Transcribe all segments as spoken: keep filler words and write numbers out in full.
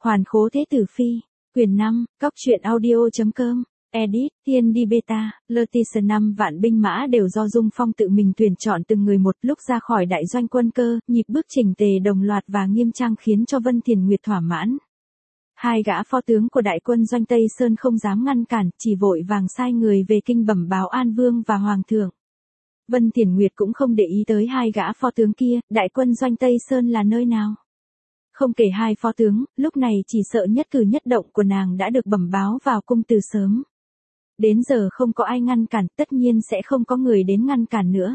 Hoàn khố thế tử phi, quyền năm, cóc truyện audio.com, edit, Thiên đi beta, Leticia năm vạn binh mã đều do Dung Phong tự mình tuyển chọn từng người một lúc ra khỏi đại doanh quân cơ, nhịp bước chỉnh tề đồng loạt và nghiêm trang khiến cho Vân Thiền Nguyệt thỏa mãn. Hai gã phó tướng của đại quân doanh Tây Sơn không dám ngăn cản, chỉ vội vàng sai người về kinh bẩm báo An Vương và Hoàng thượng. Vân Thiền Nguyệt cũng không để ý tới hai gã phó tướng kia, đại quân doanh Tây Sơn là nơi nào. Không kể hai phó tướng, lúc này chỉ sợ nhất cử nhất động của nàng đã được bẩm báo vào cung từ sớm. Đến giờ không có ai ngăn cản, tất nhiên sẽ không có người đến ngăn cản nữa.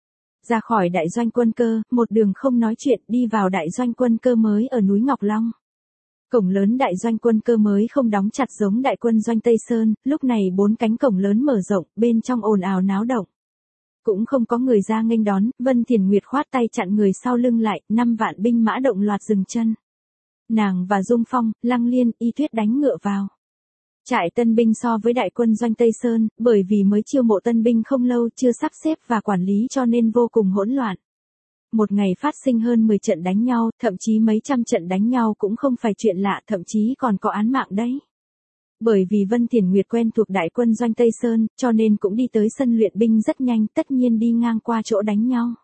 Ra khỏi đại doanh quân cơ, một đường không nói chuyện đi vào đại doanh quân cơ mới ở núi Ngọc Long. Cổng lớn đại doanh quân cơ mới không đóng chặt giống đại quân doanh Tây Sơn, lúc này bốn cánh cổng lớn mở rộng, bên trong ồn ào náo động. Cũng không có người ra nghênh đón, Vân Thiền Nguyệt khoát tay chặn người sau lưng lại, năm vạn binh mã động loạt dừng chân. Nàng và Dung Phong, Lăng Liên, Y Tuyết đánh ngựa vào. Trại tân binh so với đại quân doanh Tây Sơn, bởi vì mới chiêu mộ tân binh không lâu chưa sắp xếp và quản lý cho nên vô cùng hỗn loạn. Một ngày phát sinh hơn mười trận đánh nhau, thậm chí mấy trăm trận đánh nhau cũng không phải chuyện lạ, thậm chí còn có án mạng đấy. Bởi vì Vân Thiền Nguyệt quen thuộc đại quân doanh Tây Sơn, cho nên cũng đi tới sân luyện binh rất nhanh, tất nhiên đi ngang qua chỗ đánh nhau.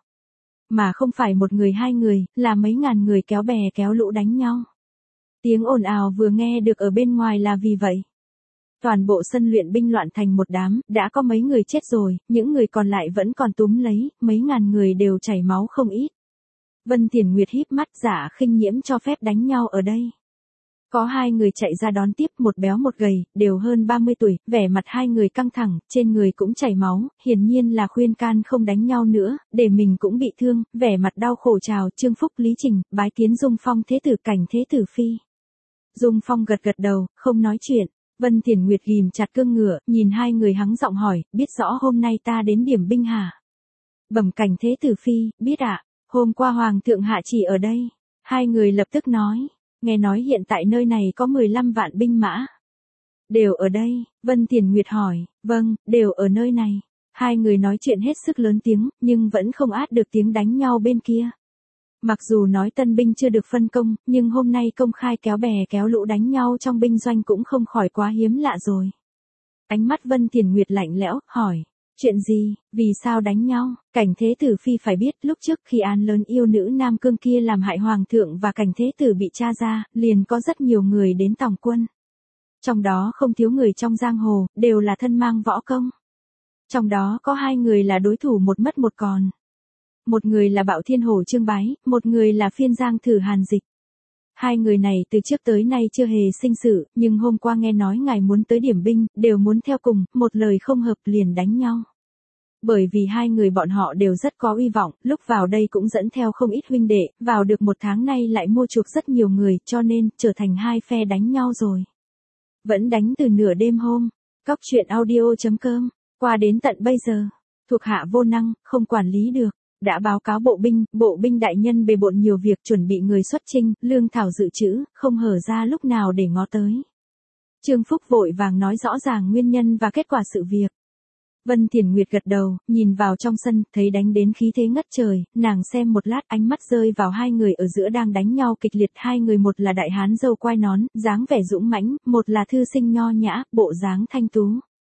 Mà không phải một người hai người, là mấy ngàn người kéo bè kéo lũ đánh nhau. Tiếng ồn ào vừa nghe được ở bên ngoài là vì vậy. Toàn bộ sân luyện binh loạn thành một đám, đã có mấy người chết rồi, những người còn lại vẫn còn túm lấy, mấy ngàn người đều chảy máu không ít. Vân Thiền Nguyệt híp mắt giả khinh nhiễm cho phép đánh nhau ở đây. Có hai người chạy ra đón tiếp, một béo một gầy, đều hơn ba mươi tuổi, vẻ mặt hai người căng thẳng, trên người cũng chảy máu, hiển nhiên là khuyên can không đánh nhau nữa, để mình cũng bị thương, vẻ mặt đau khổ chào Trương Phúc Lý Trình, bái kiến Dung Phong thế tử cảnh thế tử phi. Dung Phong gật gật đầu, không nói chuyện. Vân Thiền Nguyệt ghim chặt cương ngựa, nhìn hai người hắng giọng hỏi, biết rõ hôm nay ta đến điểm binh hả? Bẩm cảnh thế tử phi, biết ạ, hôm qua Hoàng thượng hạ chỉ ở đây. Hai người lập tức nói, nghe nói hiện tại nơi này có mười lăm vạn binh mã. Đều ở đây, Vân Thiền Nguyệt hỏi, vâng, đều ở nơi này. Hai người nói chuyện hết sức lớn tiếng, nhưng vẫn không át được tiếng đánh nhau bên kia. Mặc dù nói tân binh chưa được phân công, nhưng hôm nay công khai kéo bè kéo lũ đánh nhau trong binh doanh cũng không khỏi quá hiếm lạ rồi. Ánh mắt Vân Thiền Nguyệt lạnh lẽo, hỏi, chuyện gì, vì sao đánh nhau? Cảnh thế tử phi phải biết lúc trước khi án lớn yêu nữ Nam Cương kia làm hại hoàng thượng và cảnh thế tử bị tra ra, liền có rất nhiều người đến tòng quân. Trong đó không thiếu người trong giang hồ, đều là thân mang võ công. Trong đó có hai người là đối thủ một mất một còn. Một người là Bạo Thiên Hổ Trương Bái, một người là Phiên Giang Thử Hàn Dịch. Hai người này từ trước tới nay chưa hề sinh sự, nhưng hôm qua nghe nói ngài muốn tới điểm binh, đều muốn theo cùng, một lời không hợp liền đánh nhau. Bởi vì hai người bọn họ đều rất có uy vọng, lúc vào đây cũng dẫn theo không ít huynh đệ, vào được một tháng nay lại mua chuộc rất nhiều người, cho nên trở thành hai phe đánh nhau rồi. Vẫn đánh từ nửa đêm hôm. Cóc truyện audio.com, qua đến tận bây giờ, thuộc hạ vô năng, không quản lý được. Đã báo cáo bộ binh, bộ binh đại nhân bề bộn nhiều việc chuẩn bị người xuất chinh, lương thảo dự trữ, không hở ra lúc nào để ngó tới. Trương Phúc vội vàng nói rõ ràng nguyên nhân và kết quả sự việc. Vân Thiền Nguyệt gật đầu, nhìn vào trong sân, thấy đánh đến khí thế ngất trời, nàng xem một lát ánh mắt rơi vào hai người ở giữa đang đánh nhau kịch liệt, hai người một là đại hán râu quai nón, dáng vẻ dũng mãnh, một là thư sinh nho nhã, bộ dáng thanh tú.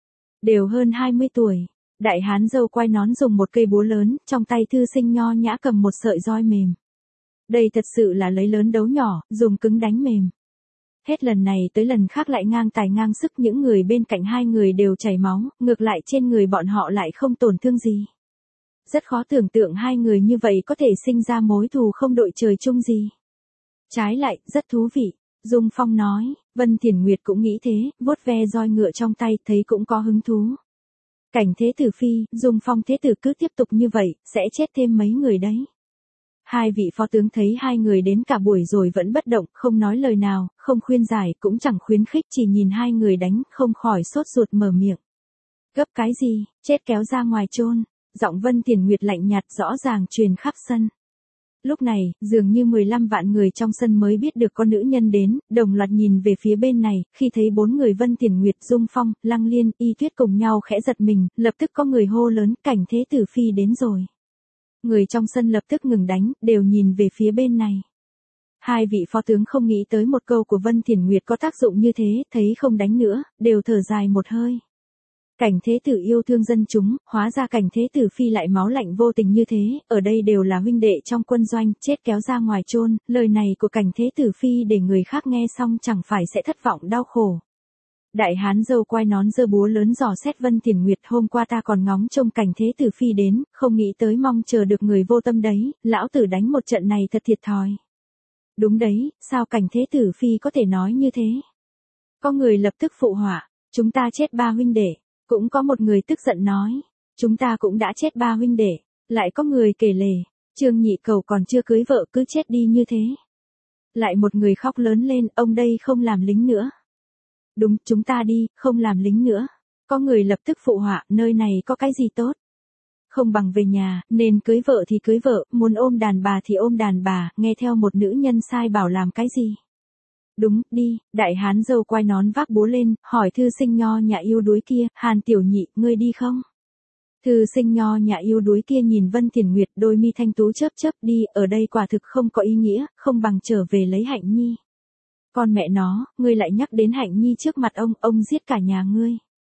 Đều hơn hai mươi tuổi. Đại hán râu quai nón dùng một cây búa lớn, trong tay thư sinh nho nhã cầm một sợi roi mềm. Đây thật sự là lấy lớn đấu nhỏ, dùng cứng đánh mềm. Hết lần này tới lần khác lại ngang tài ngang sức, những người bên cạnh hai người đều chảy máu, ngược lại trên người bọn họ lại không tổn thương gì. Rất khó tưởng tượng hai người như vậy có thể sinh ra mối thù không đội trời chung gì. Trái lại, rất thú vị. Dung Phong nói, Vân Thiền Nguyệt cũng nghĩ thế, vuốt ve roi ngựa trong tay, thấy cũng có hứng thú. Cảnh thế tử phi, Dung Phong thế tử cứ tiếp tục như vậy, sẽ chết thêm mấy người đấy. Hai vị phó tướng thấy hai người đến cả buổi rồi vẫn bất động, không nói lời nào, không khuyên giải, cũng chẳng khuyến khích, chỉ nhìn hai người đánh, không khỏi sốt ruột mở miệng. Gấp cái gì, chết kéo ra ngoài chôn. Giọng Vân Thiền Nguyệt lạnh nhạt rõ ràng truyền khắp sân. Lúc này, dường như mười lăm vạn người trong sân mới biết được con nữ nhân đến, đồng loạt nhìn về phía bên này, khi thấy bốn người Vân Thiền Nguyệt, Dung Phong, Lăng Liên, Y Tuyết cùng nhau khẽ giật mình, lập tức có người hô lớn, cảnh thế tử phi đến rồi. Người trong sân lập tức ngừng đánh, đều nhìn về phía bên này. Hai vị phó tướng không nghĩ tới một câu của Vân Thiển Nguyệt có tác dụng như thế, thấy không đánh nữa, đều thở dài một hơi. Cảnh Thế Tử yêu thương dân chúng, hóa ra Cảnh Thế Tử phi lại máu lạnh vô tình như thế, ở đây đều là huynh đệ trong quân doanh, chết kéo ra ngoài chôn, lời này của Cảnh Thế Tử phi để người khác nghe xong chẳng phải sẽ thất vọng đau khổ. Đại hán dâu quai nón giơ búa lớn dò xét Vân Thiển Nguyệt, hôm qua ta còn ngóng trông Cảnh Thế Tử phi đến, không nghĩ tới mong chờ được người vô tâm đấy, lão tử đánh một trận này thật thiệt thòi. Đúng đấy, sao Cảnh Thế Tử phi có thể nói như thế? Có người lập tức phụ họa, chúng ta chết ba huynh đệ. Cũng có một người tức giận nói, chúng ta cũng đã chết ba huynh đệ. Lại có người kể lể, Trương Nhị Cầu còn chưa cưới vợ cứ chết đi như thế. Lại một người khóc lớn lên, ông đây không làm lính nữa. Đúng, chúng ta đi, không làm lính nữa. Có người lập tức phụ họa, nơi này có cái gì tốt? Không bằng về nhà, nên cưới vợ thì cưới vợ, muốn ôm đàn bà thì ôm đàn bà, nghe theo một nữ nhân sai bảo làm cái gì? Đúng, đi, đại hán dâu quai nón vác búa lên, hỏi thư sinh nho nhã yêu đuối kia, Hàn tiểu nhị, ngươi đi không? Thư sinh nho nhã yêu đuối kia nhìn Vân Thiển Nguyệt, đôi mi thanh tú chớp chớp, đi, ở đây quả thực không có ý nghĩa, không bằng trở về lấy Hạnh Nhi. Con mẹ nó, ngươi lại nhắc đến Hạnh Nhi trước mặt ông, ông giết cả nhà ngươi.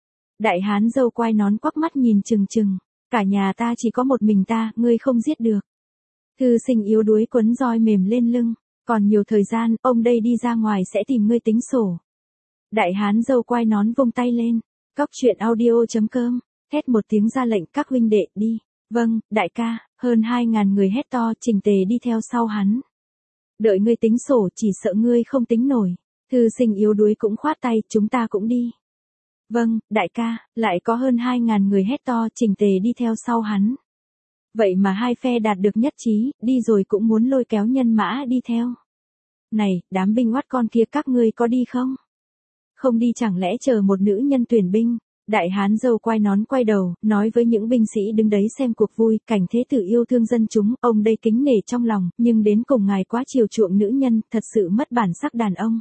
Đại hán dâu quai nón quắc mắt nhìn chừng chừng, cả nhà ta chỉ có một mình ta, ngươi không giết được. Thư sinh yếu đuối quấn roi mềm lên lưng. Còn nhiều thời gian, ông đây đi ra ngoài sẽ tìm ngươi tính sổ. Đại hán dâu quai nón vung tay lên. Cóc truyện audio chấm com. Hét một tiếng ra lệnh các huynh đệ đi. Vâng, đại ca, hơn hai ngàn người hét to chỉnh tề đi theo sau hắn. Đợi ngươi tính sổ chỉ sợ ngươi không tính nổi. Thư sinh yếu đuối cũng khoát tay, chúng ta cũng đi. Vâng, đại ca, lại có hơn hai ngàn người hét to chỉnh tề đi theo sau hắn. Vậy mà hai phe đạt được nhất trí, đi rồi cũng muốn lôi kéo nhân mã đi theo. Này, đám binh oát con kia các ngươi có đi không? Không đi chẳng lẽ chờ một nữ nhân tuyển binh? Đại hán dâu quai nón quay đầu, nói với những binh sĩ đứng đấy xem cuộc vui, Cảnh Thế Tử yêu thương dân chúng, ông đây kính nể trong lòng, nhưng đến cùng ngài quá chiều chuộng nữ nhân, thật sự mất bản sắc đàn ông.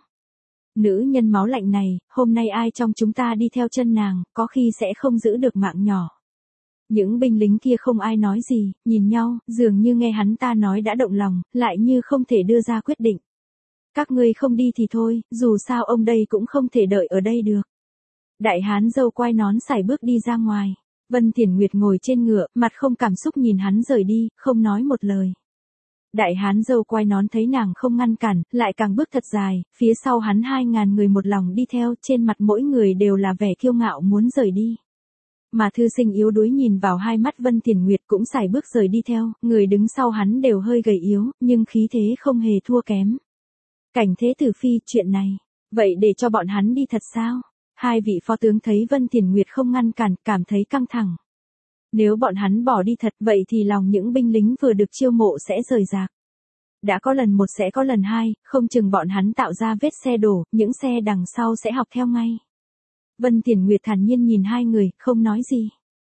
Nữ nhân máu lạnh này, hôm nay ai trong chúng ta đi theo chân nàng, có khi sẽ không giữ được mạng nhỏ. Những binh lính kia không ai nói gì, nhìn nhau, dường như nghe hắn ta nói đã động lòng, lại như không thể đưa ra quyết định. Các ngươi không đi thì thôi, dù sao ông đây cũng không thể đợi ở đây được. Đại hán dâu quai nón sải bước đi ra ngoài. Vân Thiển Nguyệt ngồi trên ngựa, mặt không cảm xúc nhìn hắn rời đi, không nói một lời. Đại hán dâu quai nón thấy nàng không ngăn cản, lại càng bước thật dài, phía sau hắn hai ngàn người một lòng đi theo, trên mặt mỗi người đều là vẻ kiêu ngạo muốn rời đi. Mà thư sinh yếu đuối nhìn vào hai mắt Vân Thiển Nguyệt cũng sải bước rời đi theo, người đứng sau hắn đều hơi gầy yếu, nhưng khí thế không hề thua kém. Cảnh Thế Tử phi, chuyện này, vậy để cho bọn hắn đi thật sao? Hai vị phó tướng thấy Vân Thiển Nguyệt không ngăn cản, cảm thấy căng thẳng. Nếu bọn hắn bỏ đi thật, vậy thì lòng những binh lính vừa được chiêu mộ sẽ rời rạc. Đã có lần một sẽ có lần hai, không chừng bọn hắn tạo ra vết xe đổ, những xe đằng sau sẽ học theo ngay. Vân Thiển Nguyệt thản nhiên nhìn hai người, không nói gì.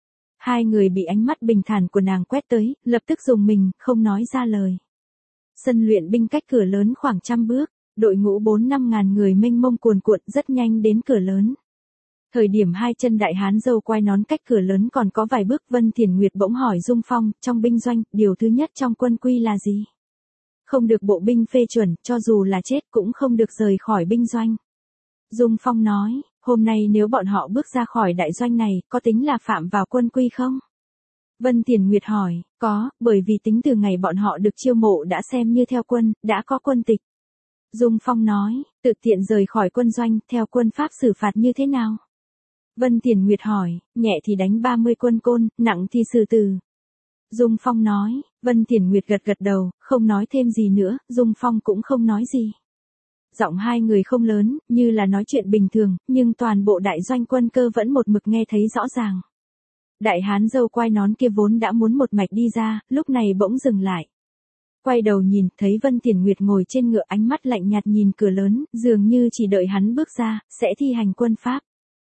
Hai người bị ánh mắt bình thản của nàng quét tới, lập tức dùng mình, không nói ra lời. Sân luyện binh cách cửa lớn khoảng trăm bước, đội ngũ bốn năm ngàn người mênh mông cuồn cuộn rất nhanh đến cửa lớn. Thời điểm hai chân đại hán dâu quai nón cách cửa lớn còn có vài bước, Vân Thiển Nguyệt bỗng hỏi Dung Phong, trong binh doanh, điều thứ nhất trong quân quy là gì? Không được bộ binh phê chuẩn, cho dù là chết cũng không được rời khỏi binh doanh. Dung Phong nói, hôm nay nếu bọn họ bước ra khỏi đại doanh này, có tính là phạm vào quân quy không? Vân Thiển Nguyệt hỏi, có, bởi vì tính từ ngày bọn họ được chiêu mộ đã xem như theo quân, đã có quân tịch. Dung Phong nói, tự tiện rời khỏi quân doanh, theo quân pháp xử phạt như thế nào? Vân Thiển Nguyệt hỏi, nhẹ thì đánh ba mươi quân côn, nặng thì xử tử. Dung Phong nói, Vân Thiển Nguyệt gật gật đầu, không nói thêm gì nữa, Dung Phong cũng không nói gì. Giọng hai người không lớn, như là nói chuyện bình thường, nhưng toàn bộ đại doanh quân cơ vẫn một mực nghe thấy rõ ràng. Đại hán dâu quai nón kia vốn đã muốn một mạch đi ra, lúc này bỗng dừng lại. Quay đầu nhìn, thấy Vân Thiển Nguyệt ngồi trên ngựa, ánh mắt lạnh nhạt nhìn cửa lớn, dường như chỉ đợi hắn bước ra, sẽ thi hành quân pháp.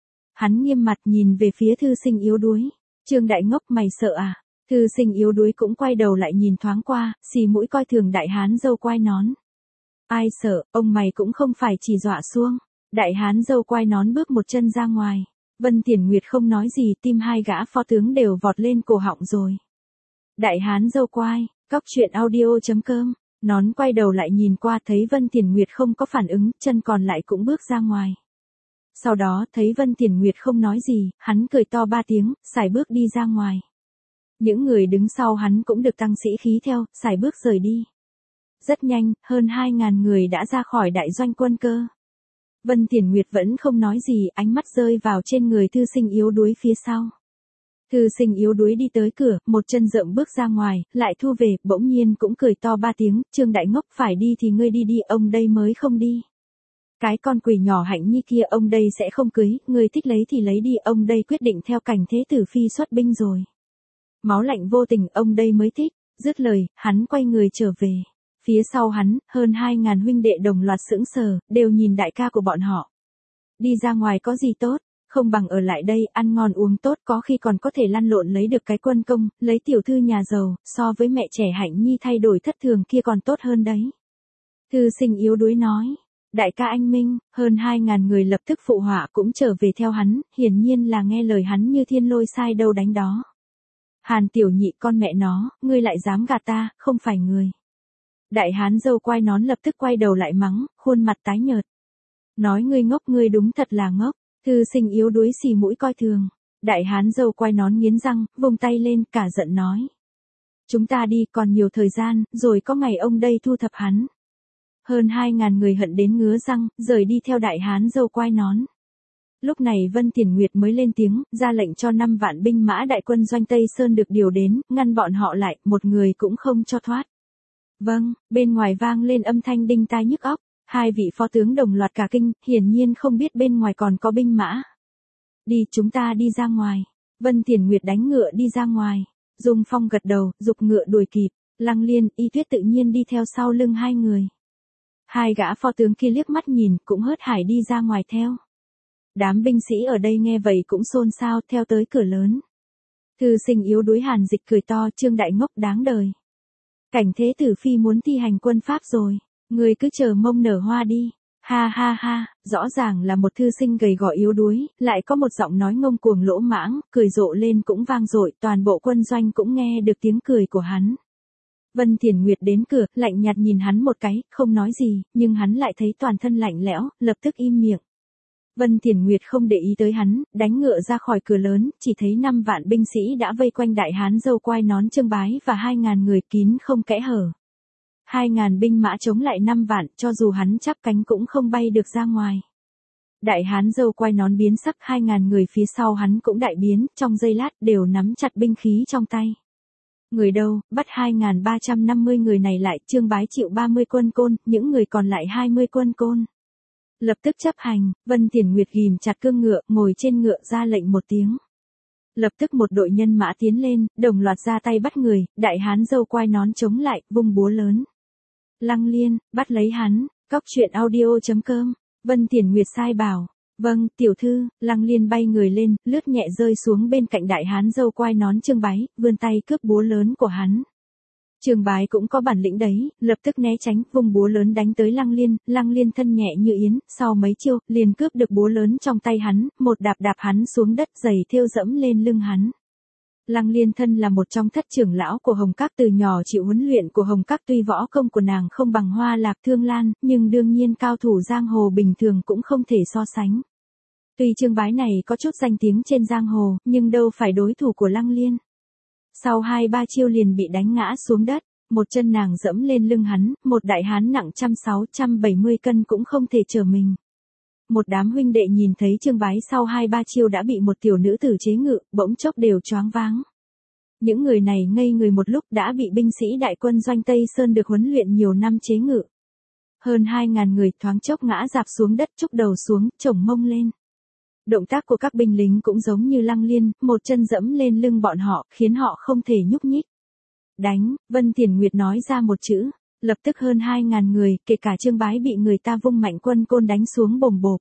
Hắn nghiêm mặt nhìn về phía thư sinh yếu đuối. Trương đại ngốc, mày sợ à? Thư sinh yếu đuối cũng quay đầu lại nhìn thoáng qua, xì mũi coi thường đại hán dâu quai nón. Ai sợ, ông mày cũng không phải chỉ dọa xuông. Đại hán dâu quai nón bước một chân ra ngoài. Vân Thiển Nguyệt không nói gì, tim hai gã phó tướng đều vọt lên cổ họng rồi. Đại hán dâu quai, cóc truyện audio chấm com Nón quay đầu lại nhìn qua thấy Vân Tiền Nguyệt không có phản ứng, chân còn lại cũng bước ra ngoài. Sau đó thấy Vân Tiền Nguyệt không nói gì, hắn cười to ba tiếng, sải bước đi ra ngoài. Những người đứng sau hắn cũng được tăng sĩ khí theo, sải bước rời đi. Rất nhanh, hơn hai ngàn người đã ra khỏi đại doanh quân cơ. Vân Tiền Nguyệt vẫn không nói gì, ánh mắt rơi vào trên người thư sinh yếu đuối phía sau. Thư sinh yếu đuối đi tới cửa, một chân rộng bước ra ngoài, lại thu về, bỗng nhiên cũng cười to ba tiếng, Trương Đại Ngốc phải đi thì ngươi đi đi, ông đây mới không đi. Cái con quỷ nhỏ Hạnh Nhi kia ông đây sẽ không cưới, ngươi thích lấy thì lấy đi, ông đây quyết định theo Cảnh Thế Tử Phi xuất binh rồi. Máu lạnh vô tình, ông đây mới thích. Dứt lời, hắn quay người trở về. Phía sau hắn, hơn hai ngàn huynh đệ đồng loạt sững sờ, đều nhìn đại ca của bọn họ. Đi ra ngoài có gì tốt, không bằng ở lại đây, ăn ngon uống tốt, có khi còn có thể lăn lộn lấy được cái quân công, lấy tiểu thư nhà giàu, so với mẹ trẻ Hạnh Nhi thay đổi thất thường kia còn tốt hơn đấy. Thư sinh yếu đuối nói, đại ca anh minh, hơn hai ngàn người lập tức phụ họa cũng trở về theo hắn, hiển nhiên là nghe lời hắn như thiên lôi sai đâu đánh đó. Hàn tiểu nhị con mẹ nó, ngươi lại dám gạt ta, không phải người. Đại hán dâu quai nón lập tức quay đầu lại mắng, khuôn mặt tái nhợt. Nói ngươi ngốc, ngươi đúng thật là ngốc. Thư sinh yếu đuối xì mũi coi thường. Đại hán dâu quai nón nghiến răng, vung tay lên, cả giận nói. Chúng ta đi, còn nhiều thời gian, rồi có ngày ông đây thu thập hắn. Hơn hai ngàn người hận đến ngứa răng, rời đi theo đại hán dâu quai nón. Lúc này Vân Tiền Nguyệt mới lên tiếng, ra lệnh cho năm vạn binh mã đại quân doanh Tây Sơn được điều đến, ngăn bọn họ lại, một người cũng không cho thoát. Vâng, bên ngoài vang lên âm thanh đinh tai nhức óc, hai vị phó tướng đồng loạt cả kinh, hiển nhiên không biết bên ngoài còn có binh mã. Đi, chúng ta đi ra ngoài. Vân Tiền Nguyệt đánh ngựa đi ra ngoài. Dung Phong gật đầu, giục ngựa đuổi kịp, Lăng Liên, Y Tuyết tự nhiên đi theo sau lưng hai người. Hai gã phó tướng kia liếc mắt nhìn, cũng hớt hải đi ra ngoài theo. Đám binh sĩ ở đây nghe vậy cũng xôn xao theo tới cửa lớn. Thư sinh yếu đuối Hàn Dịch cười to, Trương Đại Ngốc đáng đời. Cảnh Thế Tử Phi muốn thi hành quân pháp rồi, người cứ chờ mông nở hoa đi. Ha ha ha, rõ ràng là một thư sinh gầy gò yếu đuối, lại có một giọng nói ngông cuồng lỗ mãng, cười rộ lên cũng vang dội, toàn bộ quân doanh cũng nghe được tiếng cười của hắn. Vân Tiền Nguyệt đến cửa, lạnh nhạt nhìn hắn một cái, không nói gì, nhưng hắn lại thấy toàn thân lạnh lẽo, lập tức im miệng. Vân Tiền Nguyệt không để ý tới hắn, đánh ngựa ra khỏi cửa lớn, chỉ thấy năm vạn binh sĩ đã vây quanh đại hán dâu quai nón Trương Bái và hai ngàn người kín không kẽ hở. Hai ngàn binh mã chống lại năm vạn, cho dù hắn chắp cánh cũng không bay được ra ngoài. Đại hán dâu quai nón biến sắc, hai ngàn người phía sau hắn cũng đại biến, trong giây lát đều nắm chặt binh khí trong tay. Người đâu, bắt hai nghìn ba trăm năm mươi người này lại, Trương Bái chịu ba mươi quân côn, những người còn lại hai mươi quân côn. Lập tức chấp hành, Vân Tiền Nguyệt ghim chặt cương ngựa, ngồi trên ngựa ra lệnh một tiếng. Lập tức một đội nhân mã tiến lên, đồng loạt ra tay bắt người, đại hán dâu quai nón chống lại, vung búa lớn. Lăng Liên, bắt lấy hắn, cóc truyện audio chấm com, Vân Tiền Nguyệt sai bảo. Vâng, tiểu thư, Lăng Liên bay người lên, lướt nhẹ rơi xuống bên cạnh đại hán dâu quai nón Trương Bái, vươn tay cướp búa lớn của hắn. Trương Bái cũng có bản lĩnh đấy, lập tức né tránh, vung búa lớn đánh tới Lăng Liên, Lăng Liên thân nhẹ như yến, sau mấy chiêu, liền cướp được búa lớn trong tay hắn, một đạp đạp hắn xuống đất, giày thêu dẫm lên lưng hắn. Lăng Liên thân là một trong thất trưởng lão của Hồng Các, từ nhỏ chịu huấn luyện của Hồng Các, tuy võ công của nàng không bằng Hoa Lạc Thương Lan, nhưng đương nhiên cao thủ giang hồ bình thường cũng không thể so sánh. Tuy Trương Bái này có chút danh tiếng trên giang hồ, nhưng đâu phải đối thủ của Lăng Liên. Sau hai ba chiêu liền bị đánh ngã xuống đất, một chân nàng dẫm lên lưng hắn, một đại hán nặng trăm sáu trăm bảy mươi cân cũng không thể chở mình. Một đám huynh đệ nhìn thấy Trương Bái sau hai ba chiêu đã bị một tiểu nữ tử chế ngự, bỗng chốc đều choáng váng. Những người này ngây người một lúc đã bị binh sĩ đại quân doanh Tây Sơn được huấn luyện nhiều năm chế ngự. Hơn hai ngàn người thoáng chốc ngã rạp xuống đất, chúc đầu xuống, chổng mông lên. Động tác của các binh lính cũng giống như Lăng Liên, một chân dẫm lên lưng bọn họ, khiến họ không thể nhúc nhích. Đánh, Vân Tiền Nguyệt nói ra một chữ, lập tức hơn hai ngàn người, kể cả Trương Bái bị người ta vung mạnh quân côn đánh xuống bồm bộp.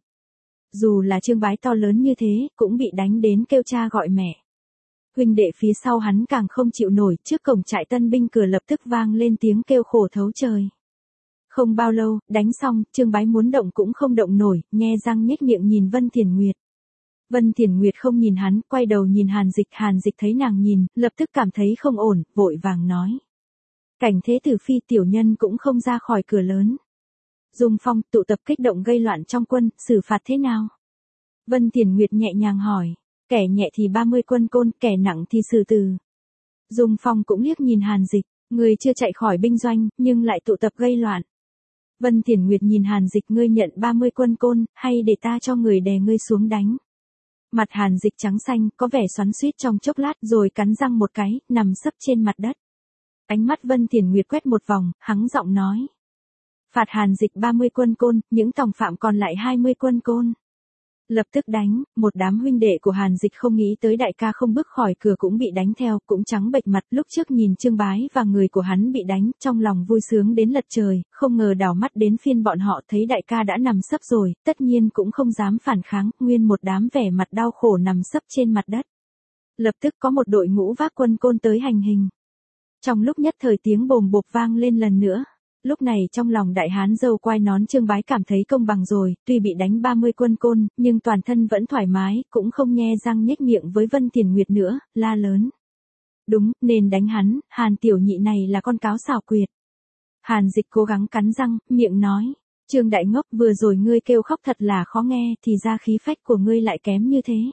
Dù là Trương Bái to lớn như thế, cũng bị đánh đến kêu cha gọi mẹ. Huynh đệ phía sau hắn càng không chịu nổi, trước cổng trại tân binh cửa lập tức vang lên tiếng kêu khổ thấu trời. Không bao lâu, đánh xong, Trương Bái muốn động cũng không động nổi, nhe răng nhếch miệng nhìn Vân Tiền Nguyệt. Vân Tiền Nguyệt không nhìn hắn, quay đầu nhìn Hàn Dịch, Hàn Dịch thấy nàng nhìn, lập tức cảm thấy không ổn, vội vàng nói. Cảnh thế tử phi tiểu nhân cũng không ra khỏi cửa lớn. Dung Phong, tụ tập kích động gây loạn trong quân, xử phạt thế nào? Vân Tiền Nguyệt nhẹ nhàng hỏi. Kẻ nhẹ thì ba mươi quân côn, kẻ nặng thì xử tử. Dung Phong cũng liếc nhìn Hàn Dịch, người chưa chạy khỏi binh doanh, nhưng lại tụ tập gây loạn. Vân Tiền Nguyệt nhìn Hàn Dịch, ngươi nhận ba mươi quân côn, hay để ta cho người đè ngươi xuống đánh? Mặt Hàn Dịch trắng xanh, có vẻ xoắn xuýt trong chốc lát rồi cắn răng một cái, nằm sấp trên mặt đất. Ánh mắt Vân Tiền Nguyệt quét một vòng, hắng giọng nói. Phạt Hàn Dịch ba mươi quân côn, những tòng phạm còn lại hai mươi quân côn. Lập tức đánh, một đám huynh đệ của Hàn Dịch không nghĩ tới đại ca không bước khỏi cửa cũng bị đánh theo, cũng trắng bệch mặt. Lúc trước nhìn Trương Bái và người của hắn bị đánh, trong lòng vui sướng đến lật trời, không ngờ đảo mắt đến phiên bọn họ thấy đại ca đã nằm sấp rồi, tất nhiên cũng không dám phản kháng, nguyên một đám vẻ mặt đau khổ nằm sấp trên mặt đất. Lập tức có một đội ngũ vác quân côn tới hành hình. Trong lúc nhất thời tiếng bồm bộp vang lên lần nữa. Lúc này trong lòng đại hán râu quai nón Trương Bái cảm thấy công bằng rồi, tuy bị đánh ba mươi quân côn, nhưng toàn thân vẫn thoải mái, cũng không nhe răng nhếch miệng với Vân Tiền Nguyệt nữa, la lớn. Đúng, nên đánh hắn, Hàn tiểu nhị này là con cáo xảo quyệt. Hàn Dịch cố gắng cắn răng, miệng nói. Trương đại ngốc, vừa rồi ngươi kêu khóc thật là khó nghe, thì ra khí phách của ngươi lại kém như thế.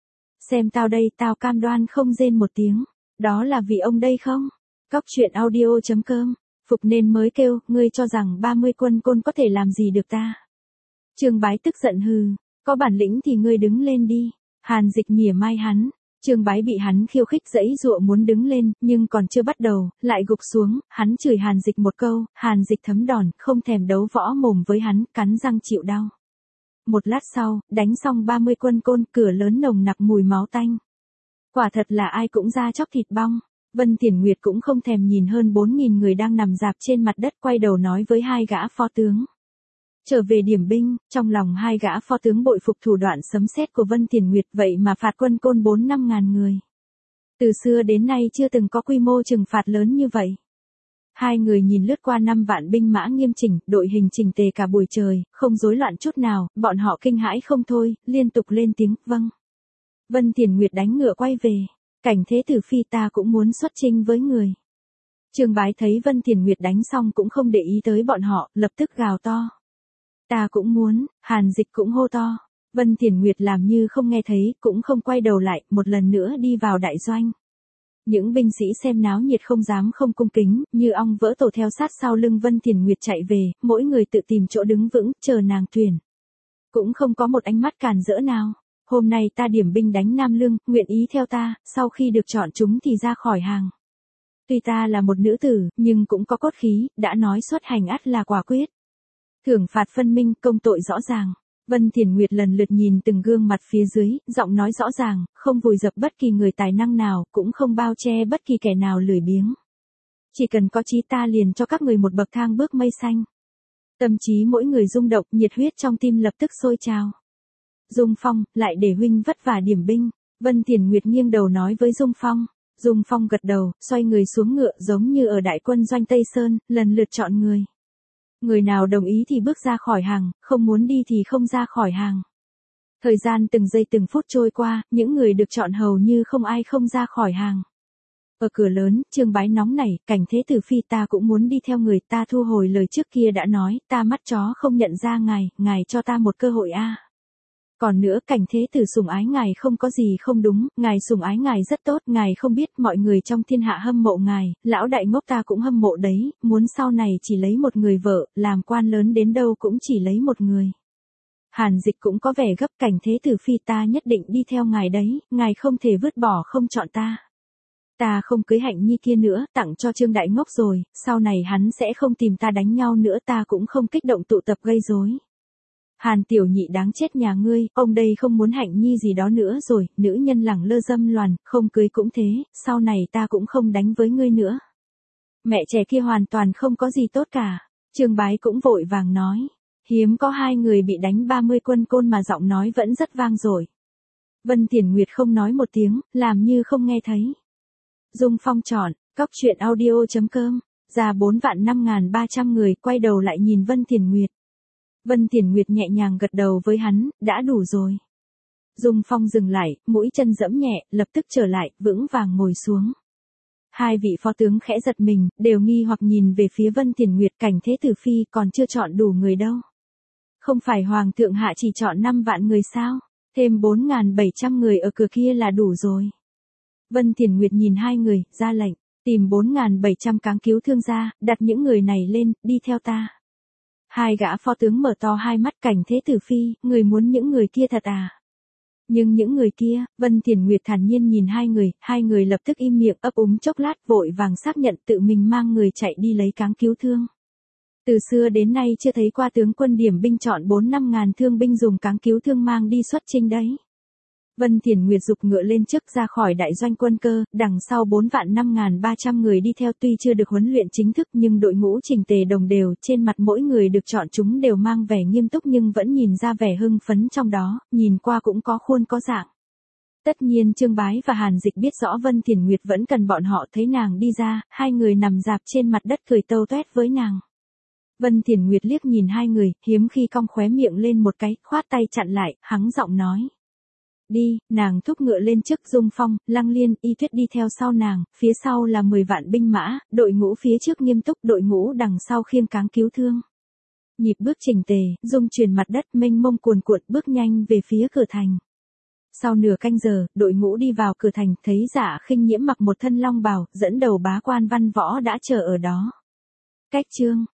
Xem tao đây, tao cam đoan không rên một tiếng. Đó là vì ông đây không? Cóc truyện audio chấm com. Phục nên mới kêu, ngươi cho rằng ba mươi quân côn có thể làm gì được ta. Trương Bái tức giận hừ, có bản lĩnh thì ngươi đứng lên đi. Hàn Dịch mỉa mai hắn. Trương Bái bị hắn khiêu khích giãy giụa muốn đứng lên, nhưng còn chưa bắt đầu, lại gục xuống, hắn chửi Hàn Dịch một câu, Hàn Dịch thấm đòn, không thèm đấu võ mồm với hắn, cắn răng chịu đau. Một lát sau, đánh xong ba mươi quân côn, cửa lớn nồng nặc mùi máu tanh. Quả thật là ai cũng da chóc thịt bong. Vân Tiền Nguyệt cũng không thèm nhìn hơn bốn nghìn người đang nằm rạp trên mặt đất, quay đầu nói với hai gã phó tướng. Trở về điểm binh, trong lòng hai gã phó tướng bội phục thủ đoạn sấm sét của Vân Tiền Nguyệt, vậy mà phạt quân côn bốn năm ngàn người. Từ xưa đến nay chưa từng có quy mô trừng phạt lớn như vậy. Hai người nhìn lướt qua năm vạn binh mã nghiêm chỉnh, đội hình chỉnh tề cả buổi trời, không rối loạn chút nào, bọn họ kinh hãi không thôi, liên tục lên tiếng, vâng. Vân Tiền Nguyệt đánh ngựa quay về. Cảnh thế tử phi, ta cũng muốn xuất chinh với người. Trương Bái thấy Vân Tiền Nguyệt đánh xong cũng không để ý tới bọn họ, lập tức gào to. Ta cũng muốn, Hàn Dịch cũng hô to. Vân Tiền Nguyệt làm như không nghe thấy, cũng không quay đầu lại, một lần nữa đi vào đại doanh. Những binh sĩ xem náo nhiệt không dám không cung kính, như ong vỡ tổ theo sát sau lưng Vân Tiền Nguyệt chạy về, mỗi người tự tìm chỗ đứng vững, chờ nàng tuyển. Cũng không có một ánh mắt cản rỡ nào. Hôm nay ta điểm binh đánh Nam Lương, nguyện ý theo ta, sau khi được chọn chúng thì ra khỏi hàng. Tuy ta là một nữ tử, nhưng cũng có cốt khí, đã nói xuất hành ắt là quả quyết. Thưởng phạt phân minh, công tội rõ ràng. Vân Tiền Nguyệt lần lượt nhìn từng gương mặt phía dưới, giọng nói rõ ràng, không vùi dập bất kỳ người tài năng nào, cũng không bao che bất kỳ kẻ nào lười biếng. Chỉ cần có chí ta liền cho các người một bậc thang bước mây xanh. Tâm trí mỗi người rung động, nhiệt huyết trong tim lập tức sôi trào. Dung Phong, lại để huynh vất vả điểm binh. Vân Tiền Nguyệt nghiêng đầu nói với Dung Phong. Dung Phong gật đầu, xoay người xuống ngựa giống như ở đại quân doanh Tây Sơn, lần lượt chọn người. Người nào đồng ý thì bước ra khỏi hàng, không muốn đi thì không ra khỏi hàng. Thời gian từng giây từng phút trôi qua, những người được chọn hầu như không ai không ra khỏi hàng. Ở cửa lớn, Trương Bái nóng nảy, cảnh thế tử phi, ta cũng muốn đi theo người, ta thu hồi lời trước kia đã nói, ta mắt chó không nhận ra ngài, ngài cho ta một cơ hội a. Còn nữa, cảnh thế tử sủng ái ngài không có gì không đúng, ngài sủng ái ngài rất tốt, ngài không biết mọi người trong thiên hạ hâm mộ ngài, lão đại ngốc ta cũng hâm mộ đấy, muốn sau này chỉ lấy một người vợ, làm quan lớn đến đâu cũng chỉ lấy một người. Hàn Dịch cũng có vẻ gấp, cảnh thế tử phi, ta nhất định đi theo ngài đấy, ngài không thể vứt bỏ không chọn ta. Ta không cưới Hạnh Nhi kia nữa, tặng cho Trương đại ngốc rồi, sau này hắn sẽ không tìm ta đánh nhau nữa, ta cũng không kích động tụ tập gây rối. Hàn tiểu nhị đáng chết nhà ngươi, ông đây không muốn Hạnh Nhi gì đó nữa rồi, nữ nhân lẳng lơ dâm loàn, không cưới cũng thế, sau này ta cũng không đánh với ngươi nữa. Mẹ trẻ kia hoàn toàn không có gì tốt cả. Trương Bái cũng vội vàng nói. Hiếm có hai người bị đánh ba mươi quân côn mà giọng nói vẫn rất vang dội. Vân Tiền Nguyệt không nói một tiếng, làm như không nghe thấy. Dung Phong chọn, cóc truyện audio chấm com, ra bốn vạn năm ngàn ba trăm người, quay đầu lại nhìn Vân Tiền Nguyệt. Vân Tiền Nguyệt nhẹ nhàng gật đầu với hắn, đã đủ rồi. Dung Phong dừng lại, mũi chân giẫm nhẹ, lập tức trở lại, vững vàng ngồi xuống. Hai vị phó tướng khẽ giật mình, đều nghi hoặc nhìn về phía Vân Tiền Nguyệt. Cảnh Thế Tử Phi còn chưa chọn đủ người đâu. Không phải Hoàng thượng hạ chỉ chọn năm vạn người sao? Thêm bốn nghìn bảy trăm người ở cửa kia là đủ rồi. Vân Tiền Nguyệt nhìn hai người, ra lệnh, tìm bốn nghìn bảy trăm cáng cứu thương ra, đặt những người này lên, đi theo ta. Hai gã phó tướng mở to hai mắt. Cảnh Thế Tử Phi, người muốn những người kia thật à? Nhưng những người kia, Vân Tiền Nguyệt thản nhiên nhìn hai người, hai người lập tức im miệng ấp úng chốc lát vội vàng xác nhận tự mình mang người chạy đi lấy cáng cứu thương. Từ xưa đến nay chưa thấy qua tướng quân điểm binh chọn bốn năm ngàn thương binh dùng cáng cứu thương mang đi xuất chinh đấy. Vân Tiền Nguyệt giục ngựa lên trước ra khỏi đại doanh quân cơ, đằng sau bốn vạn năm nghìn ba trăm người đi theo tuy chưa được huấn luyện chính thức nhưng đội ngũ chỉnh tề đồng đều, trên mặt mỗi người được chọn chúng đều mang vẻ nghiêm túc nhưng vẫn nhìn ra vẻ hưng phấn trong đó, nhìn qua cũng có khuôn có dạng. Tất nhiên Trương Bái và Hàn Dịch biết rõ Vân Tiền Nguyệt vẫn cần bọn họ. Thấy nàng đi ra, hai người nằm dạp trên mặt đất cười tâu toét với nàng. Vân Tiền Nguyệt liếc nhìn hai người, hiếm khi cong khóe miệng lên một cái, khoát tay chặn lại, hắng giọng nói. Đi, nàng thúc ngựa lên trước. Dung Phong, Lăng Liên, Y Tuyết đi theo sau nàng, phía sau là mười vạn binh mã, đội ngũ phía trước nghiêm túc, đội ngũ đằng sau khiêng cáng cứu thương. Nhịp bước chỉnh tề, dung chuyển mặt đất mênh mông cuồn cuộn bước nhanh về phía cửa thành. Sau nửa canh giờ, đội ngũ đi vào cửa thành, thấy Dạ Khinh Nhiễm mặc một thân long bào, dẫn đầu bá quan văn võ đã chờ ở đó. Cách chương